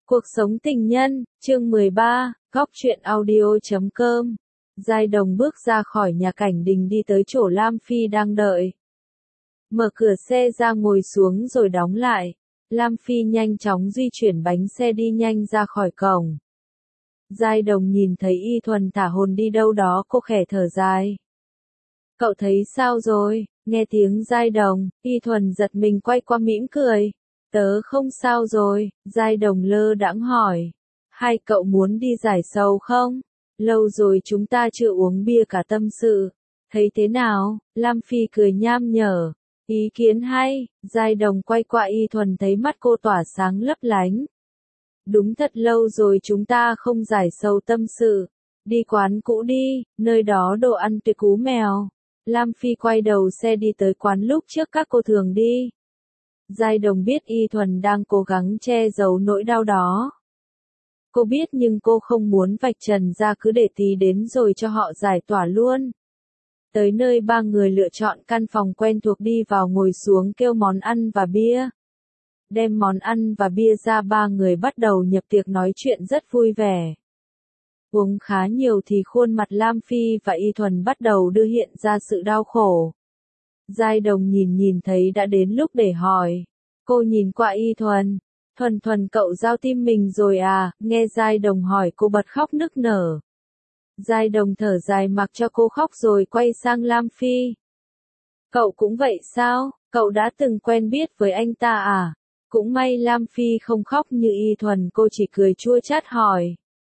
Cuộc sống tình nhân, chương 13, góc truyện audio.com. Giai Đồng bước ra khỏi nhà Cảnh Đình đi tới chỗ Lam Phi đang đợi. Mở cửa xe ra ngồi xuống rồi đóng lại. Lam Phi nhanh chóng di chuyển bánh xe đi nhanh ra khỏi cổng. Giai Đồng nhìn thấy Y Thuần thả hồn đi đâu đó, cô khẽ thở dài. Cậu thấy sao rồi? Nghe tiếng Giai Đồng, Y Thuần giật mình quay qua mỉm cười. Tớ không sao rồi, Giai Đồng lơ đãng hỏi. Hai cậu muốn đi giải sầu không? Lâu rồi chúng ta chưa uống bia cả tâm sự. Thấy thế nào? Lam Phi cười nham nhở. Ý kiến hay, Giai Đồng quay qua Y Thuần thấy mắt cô tỏa sáng lấp lánh. Đúng thật lâu rồi chúng ta không giải sầu tâm sự. Đi quán cũ đi, nơi đó đồ ăn tuyệt cú mèo. Lam Phi quay đầu xe đi tới quán lúc trước các cô thường đi. Giai Đồng biết Y Thuần đang cố gắng che giấu nỗi đau đó. Cô biết nhưng cô không muốn vạch trần ra, cứ để tí đến rồi cho họ giải tỏa luôn. Tới nơi ba người lựa chọn căn phòng quen thuộc, đi vào ngồi xuống kêu món ăn và bia. Đem món ăn và bia ra, ba người bắt đầu nhập tiệc nói chuyện rất vui vẻ. Uống khá nhiều thì khuôn mặt Lam Phi và Y Thuần bắt đầu đưa hiện ra sự đau khổ. Giai Đồng nhìn thấy đã đến lúc để hỏi. Cô nhìn qua Y Thuần. Thuần cậu giao tim mình rồi à? Nghe Giai Đồng hỏi cô bật khóc nức nở. Giai Đồng thở dài mặc cho cô khóc rồi quay sang Lam Phi. Cậu cũng vậy sao? Cậu đã từng quen biết với anh ta à? Cũng may Lam Phi không khóc như Y Thuần, cô chỉ cười chua chát hỏi.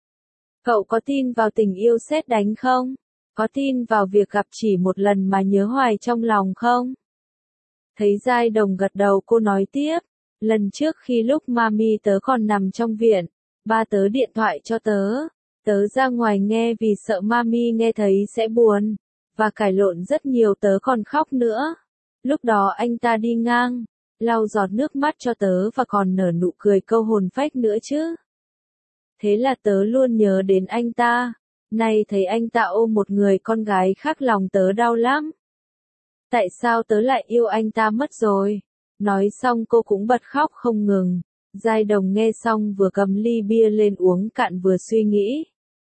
Cậu có tin vào tình yêu sét đánh không? Có tin vào việc gặp chỉ một lần mà nhớ hoài trong lòng không? Thấy Giai Đồng gật đầu, cô nói tiếp. Lần trước khi lúc mami tớ còn nằm trong viện, ba tớ điện thoại cho tớ. Tớ ra ngoài nghe vì sợ mami nghe thấy sẽ buồn. Và cãi lộn rất nhiều, tớ còn khóc nữa. Lúc đó anh ta đi ngang, lau giọt nước mắt cho tớ và còn nở nụ cười câu hồn phách nữa chứ. Thế là tớ luôn nhớ đến anh ta. Nay thấy anh ta ôm một người con gái khác, lòng tớ đau lắm. Tại sao tớ lại yêu anh ta mất rồi? Nói xong cô cũng bật khóc không ngừng. Giai Đồng nghe xong vừa cầm ly bia lên uống cạn vừa suy nghĩ.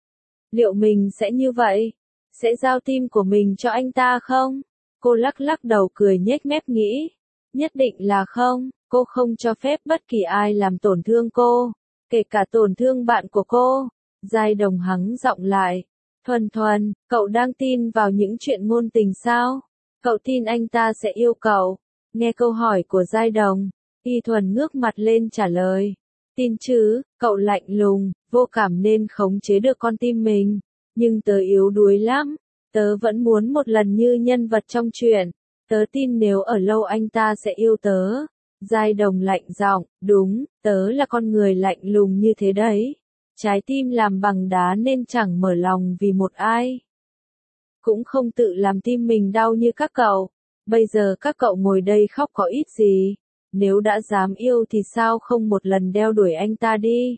Liệu mình sẽ như vậy? Sẽ giao tim của mình cho anh ta không? Cô lắc đầu cười nhếch mép nghĩ. Nhất định là không, cô không cho phép bất kỳ ai làm tổn thương cô, kể cả tổn thương bạn của cô. Giai Đồng hắng giọng lại. Thuần, cậu đang tin vào những chuyện ngôn tình sao? Cậu tin anh ta sẽ yêu cậu? Nghe câu hỏi của Giai Đồng, Y Thuần ngước mặt lên trả lời. Tin chứ, cậu lạnh lùng, vô cảm nên khống chế được con tim mình. Nhưng tớ yếu đuối lắm. Tớ vẫn muốn một lần như nhân vật trong truyện. Tớ tin nếu ở lâu anh ta sẽ yêu tớ. Giai Đồng lạnh giọng, đúng, tớ là con người lạnh lùng như thế đấy. Trái tim làm bằng đá nên chẳng mở lòng vì một ai. Cũng không tự làm tim mình đau như các cậu. Bây giờ các cậu ngồi đây khóc có ít gì. Nếu đã dám yêu thì sao không một lần đeo đuổi anh ta đi.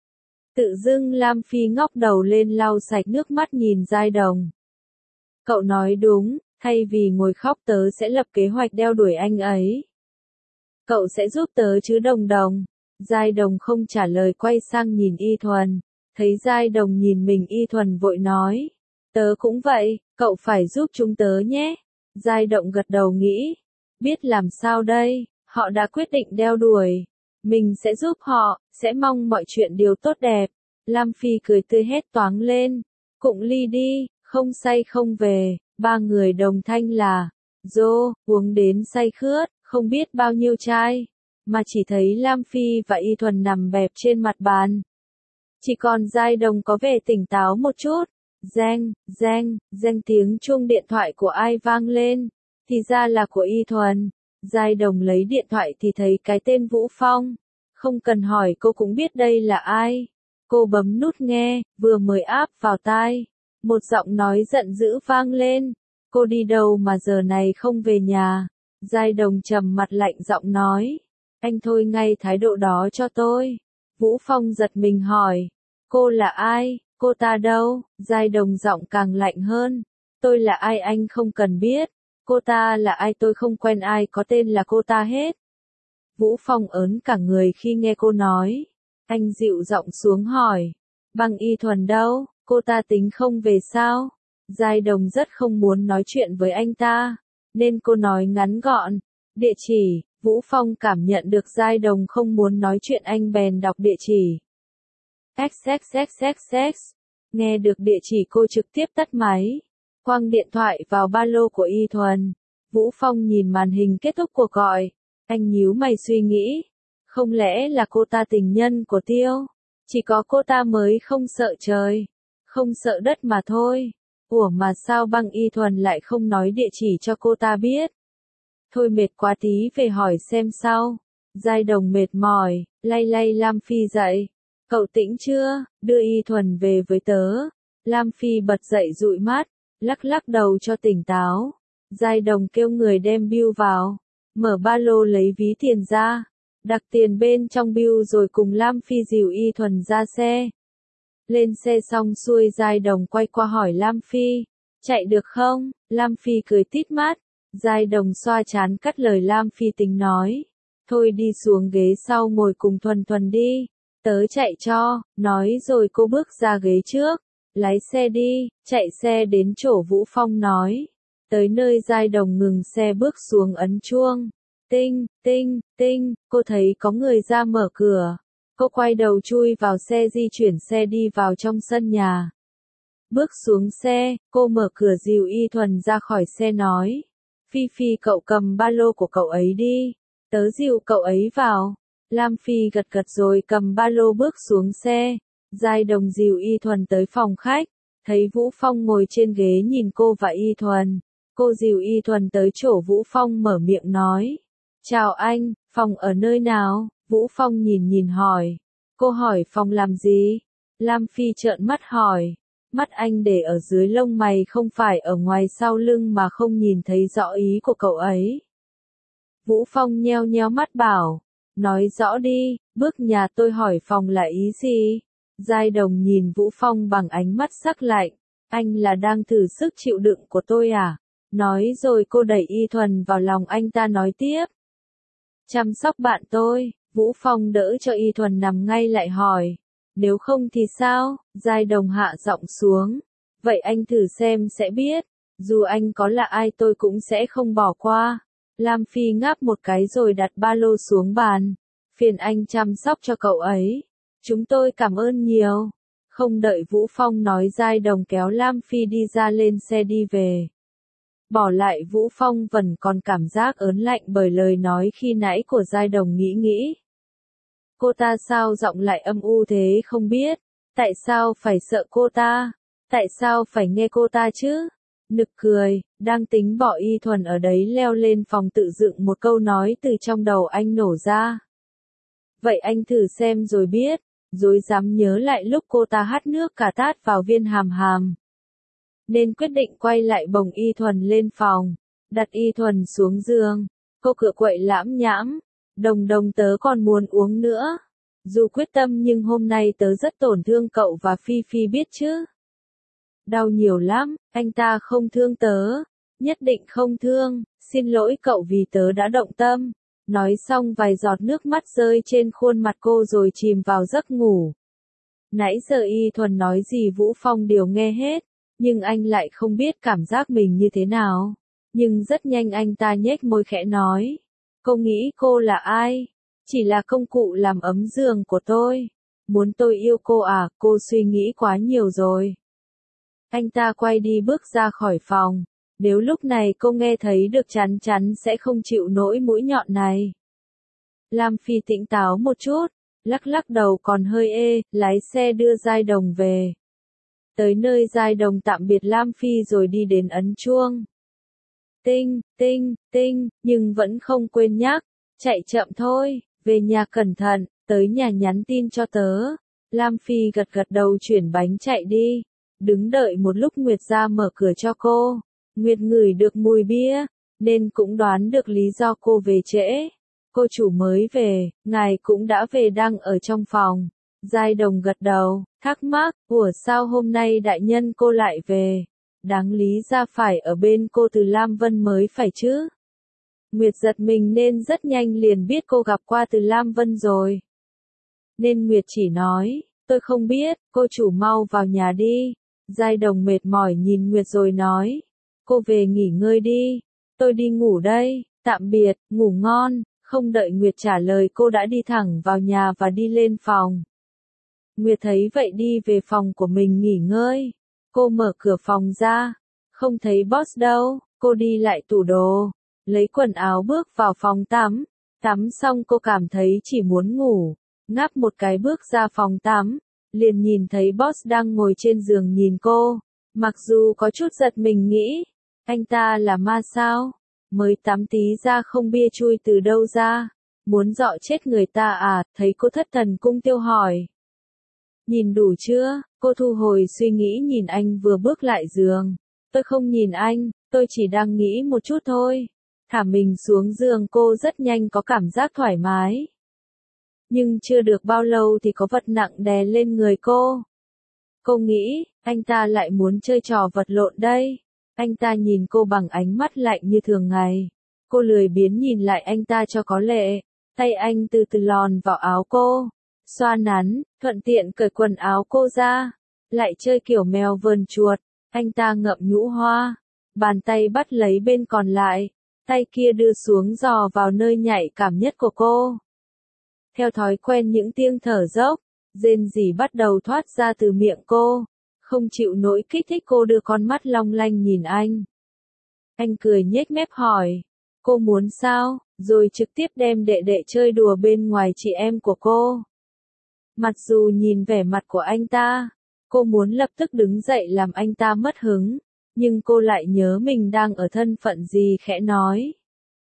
Tự dưng Lam Phi ngóc đầu lên lau sạch nước mắt nhìn Giai Đồng. Cậu nói đúng, thay vì ngồi khóc tớ sẽ lập kế hoạch đeo đuổi anh ấy. Cậu sẽ giúp tớ chứ Đồng? Giai Đồng không trả lời, quay sang nhìn Y Thuần. Thấy Giai Đồng nhìn mình, Y Thuần vội nói. Tớ cũng vậy, cậu phải giúp chúng tớ nhé. Giai Đồng gật đầu nghĩ. Biết làm sao đây, họ đã quyết định đeo đuổi. Mình sẽ giúp họ, sẽ mong mọi chuyện đều tốt đẹp. Lam Phi cười tươi hét toáng lên. Cụng ly đi, không say không về. Ba người đồng thanh là. Dô, uống đến say khướt, không biết bao nhiêu chai. Mà chỉ thấy Lam Phi và Y Thuần nằm bẹp trên mặt bàn. Chỉ còn Giai Đồng có vẻ tỉnh táo một chút. Reng tiếng chuông điện thoại của ai vang lên. Thì ra là của Y Thuần. Giai Đồng lấy điện thoại thì thấy cái tên Vũ Phong. Không cần hỏi cô cũng biết đây là ai. Cô bấm nút nghe, vừa mới áp vào tai. Một giọng nói giận dữ vang lên. Cô đi đâu mà giờ này không về nhà? Giai Đồng trầm mặt lạnh giọng nói. Anh thôi ngay thái độ đó cho tôi. Vũ Phong giật mình hỏi. Cô là ai? Cô ta đâu? Giai Đồng giọng càng lạnh hơn. Tôi là ai anh không cần biết. Cô ta là ai tôi không quen ai có tên là cô ta hết. Vũ Phong ớn cả người khi nghe cô nói. Anh dịu giọng xuống hỏi. Băng Y Thuần đâu, cô ta tính không về sao? Giai Đồng rất không muốn nói chuyện với anh ta, nên cô nói ngắn gọn. Địa chỉ. Vũ Phong cảm nhận được Giai Đồng không muốn nói chuyện, anh bèn đọc địa chỉ. XXXXX. Nghe được địa chỉ cô trực tiếp tắt máy, quăng điện thoại vào ba lô của Y Thuần. Vũ Phong nhìn màn hình kết thúc cuộc gọi, anh nhíu mày suy nghĩ, không lẽ là cô ta tình nhân của Tiêu? Chỉ có cô ta mới không sợ trời, không sợ đất mà thôi. Ủa mà sao Băng Y Thuần lại không nói địa chỉ cho cô ta biết? Thôi mệt quá, tí về hỏi xem sau. Giai Đồng mệt mỏi, lay lay Lam Phi dậy. Cậu tỉnh chưa, đưa Y Thuần về với tớ. Lam Phi bật dậy dụi mắt, lắc lắc đầu cho tỉnh táo. Giai Đồng kêu người đem bill vào, mở ba lô lấy ví tiền ra, đặt tiền bên trong bill rồi cùng Lam Phi dìu Y Thuần ra xe. Lên xe xong xuôi Giai Đồng quay qua hỏi Lam Phi, chạy được không? Lam Phi cười tít mắt. Giai Đồng xoa trán cắt lời Lam Phi tính nói, thôi đi xuống ghế sau ngồi cùng Thuần Thuần đi, tớ chạy cho. Nói rồi cô bước ra ghế trước, lái xe đi. Chạy xe đến chỗ Vũ Phong nói, tới nơi Giai Đồng ngừng xe bước xuống ấn chuông. Tinh, tinh, tinh, cô thấy có người ra mở cửa. Cô quay đầu chui vào xe, di chuyển xe đi vào trong sân nhà. Bước xuống xe, cô mở cửa dìu Y Thuần ra khỏi xe nói, Phi Phi cậu cầm ba lô của cậu ấy đi, tớ dìu cậu ấy vào. Lam Phi gật gật rồi cầm ba lô bước xuống xe. Giai Đồng dìu Y Thuần tới phòng khách, thấy Vũ Phong ngồi trên ghế nhìn cô và Y Thuần. Cô dìu Y Thuần tới chỗ Vũ Phong mở miệng nói, chào anh, phòng ở nơi nào? Vũ Phong nhìn hỏi. Cô hỏi phòng làm gì? Lam Phi trợn mắt hỏi. Mắt anh để ở dưới lông mày không phải ở ngoài sau lưng mà không nhìn thấy rõ ý của cậu ấy. Vũ Phong nheo nheo mắt bảo, nói rõ đi, bước nhà tôi hỏi phòng là ý gì? Giai Đồng nhìn Vũ Phong bằng ánh mắt sắc lạnh, anh là đang thử sức chịu đựng của tôi à? Nói rồi cô đẩy Y Thuần vào lòng anh ta nói tiếp. Chăm sóc bạn tôi. Vũ Phong đỡ cho Y Thuần nằm ngay lại hỏi, nếu không thì sao? Giai Đồng hạ giọng xuống, vậy anh thử xem sẽ biết, dù anh có là ai tôi cũng sẽ không bỏ qua. Lam Phi ngáp một cái rồi đặt ba lô xuống bàn, phiền anh chăm sóc cho cậu ấy, chúng tôi cảm ơn nhiều. Không đợi Vũ Phong nói, Giai Đồng kéo Lam Phi đi ra lên xe đi về. Bỏ lại Vũ Phong vẫn còn cảm giác ớn lạnh bởi lời nói khi nãy của Giai Đồng. Nghĩ. Cô ta sao giọng lại âm u thế không biết? Tại sao phải sợ cô ta? Tại sao phải nghe cô ta chứ? Nực cười, đang tính bỏ Y Thuần ở đấy leo lên phòng tự dựng một câu nói từ trong đầu anh nổ ra. Vậy anh thử xem rồi biết, rồi dám nhớ lại lúc cô ta hắt nước cà tát vào viên hàm hàm. Nên quyết định quay lại bồng Y Thuần lên phòng, đặt Y Thuần xuống giường. Cô cựa quậy lãm nhãm, Đồng tớ còn muốn uống nữa. Dù quyết tâm nhưng hôm nay tớ rất tổn thương cậu và Phi Phi biết chứ. Đau nhiều lắm, anh ta không thương tớ. Nhất định không thương, xin lỗi cậu vì tớ đã động tâm. Nói xong vài giọt nước mắt rơi trên khuôn mặt cô rồi chìm vào giấc ngủ. Nãy giờ Y Thuần nói gì Vũ Phong đều nghe hết, nhưng anh lại không biết cảm giác mình như thế nào. Nhưng rất nhanh anh ta nhếch môi khẽ nói, cô nghĩ cô là ai? Chỉ là công cụ làm ấm giường của tôi. Muốn tôi yêu cô à? Cô suy nghĩ quá nhiều rồi. Anh ta quay đi bước ra khỏi phòng. Nếu lúc này cô nghe thấy được chắn chắn sẽ không chịu nổi mũi nhọn này. Lam Phi tỉnh táo một chút, lắc lắc đầu còn hơi ê, lái xe đưa Giai Đồng về. Tới nơi Giai Đồng tạm biệt Lam Phi rồi đi đến ấn chuông. Tinh, tinh, tinh, nhưng vẫn không quên nhắc, chạy chậm thôi, về nhà cẩn thận, tới nhà nhắn tin cho tớ. Lam Phi gật gật đầu chuyển bánh chạy đi, đứng đợi một lúc Nguyệt ra mở cửa cho cô. Nguyệt ngửi được mùi bia, nên cũng đoán được lý do cô về trễ. Cô chủ mới về, ngài cũng đã về đang ở trong phòng. Giai Đồng gật đầu, thắc mắc, ủa sao hôm nay đại nhân cô lại về? Đáng lý ra phải ở bên cô từ Lam Vân mới phải chứ. Nguyệt giật mình nên rất nhanh liền biết cô gặp qua từ Lam Vân rồi. nên Nguyệt chỉ nói, tôi không biết, cô chủ mau vào nhà đi. Giai Đồng mệt mỏi nhìn Nguyệt rồi nói, cô về nghỉ ngơi đi, tôi đi ngủ đây, tạm biệt, ngủ ngon. Không đợi Nguyệt trả lời cô đã đi thẳng vào nhà và đi lên phòng. Nguyệt thấy vậy đi về phòng của mình nghỉ ngơi. Cô mở cửa phòng ra, không thấy boss đâu, cô đi lại tủ đồ, lấy quần áo bước vào phòng tắm. Tắm xong cô cảm thấy chỉ muốn ngủ, ngáp một cái bước ra phòng tắm, liền nhìn thấy boss đang ngồi trên giường nhìn cô. Mặc dù có chút giật mình nghĩ, anh ta là ma sao? Mới tắm tí ra không bia chui từ đâu ra, muốn dọ chết người ta à? Thấy cô thất thần cung tiêu hỏi. Nhìn đủ chưa? Cô thu hồi suy nghĩ nhìn anh vừa bước lại giường. Tôi không nhìn anh, tôi chỉ đang nghĩ một chút thôi. Thả mình xuống giường cô rất nhanh có cảm giác thoải mái. Nhưng chưa được bao lâu thì có vật nặng đè lên người cô. Cô nghĩ, anh ta lại muốn chơi trò vật lộn đây. Anh ta nhìn cô bằng ánh mắt lạnh như thường ngày. Cô lười biếng nhìn lại anh ta cho có lệ. Tay anh từ từ lòn vào áo cô. Xoa nắn, thuận tiện cởi quần áo cô ra. Lại chơi kiểu mèo vờn chuột. Anh ta ngậm nhũ hoa. Bàn tay bắt lấy bên còn lại. Tay kia đưa xuống dò vào nơi nhạy cảm nhất của cô. Theo thói quen những tiếng thở dốc, rên rỉ bắt đầu thoát ra từ miệng cô. Không chịu nổi kích thích cô đưa con mắt long lanh nhìn anh. Anh cười nhếch mép hỏi, cô muốn sao, rồi trực tiếp đem đệ đệ chơi đùa bên ngoài chị em của cô. Mặc dù nhìn vẻ mặt của anh ta, cô muốn lập tức đứng dậy làm anh ta mất hứng, nhưng cô lại nhớ mình đang ở thân phận gì khẽ nói.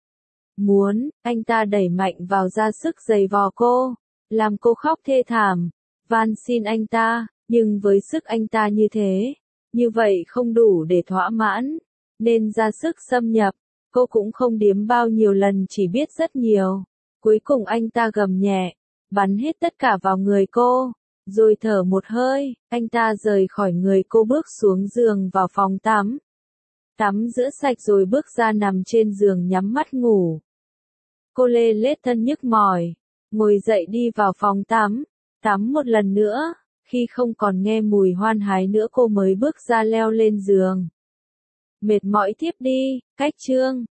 Muốn, anh ta đẩy mạnh vào ra sức giày vò cô, làm cô khóc thê thảm, van xin anh ta. Nhưng với sức anh ta như thế, như vậy không đủ để thỏa mãn, nên ra sức xâm nhập, cô cũng không điếm bao nhiêu lần chỉ biết rất nhiều. Cuối cùng anh ta gầm nhẹ, bắn hết tất cả vào người cô, rồi thở một hơi, anh ta rời khỏi người cô bước xuống giường vào phòng tắm. Tắm rửa sạch rồi bước ra nằm trên giường nhắm mắt ngủ. Cô lê lết thân nhức mỏi, ngồi dậy đi vào phòng tắm, tắm một lần nữa. Khi không còn nghe mùi hoan hái nữa cô mới bước ra leo lên giường. Mệt mỏi thiếp đi, cách chương.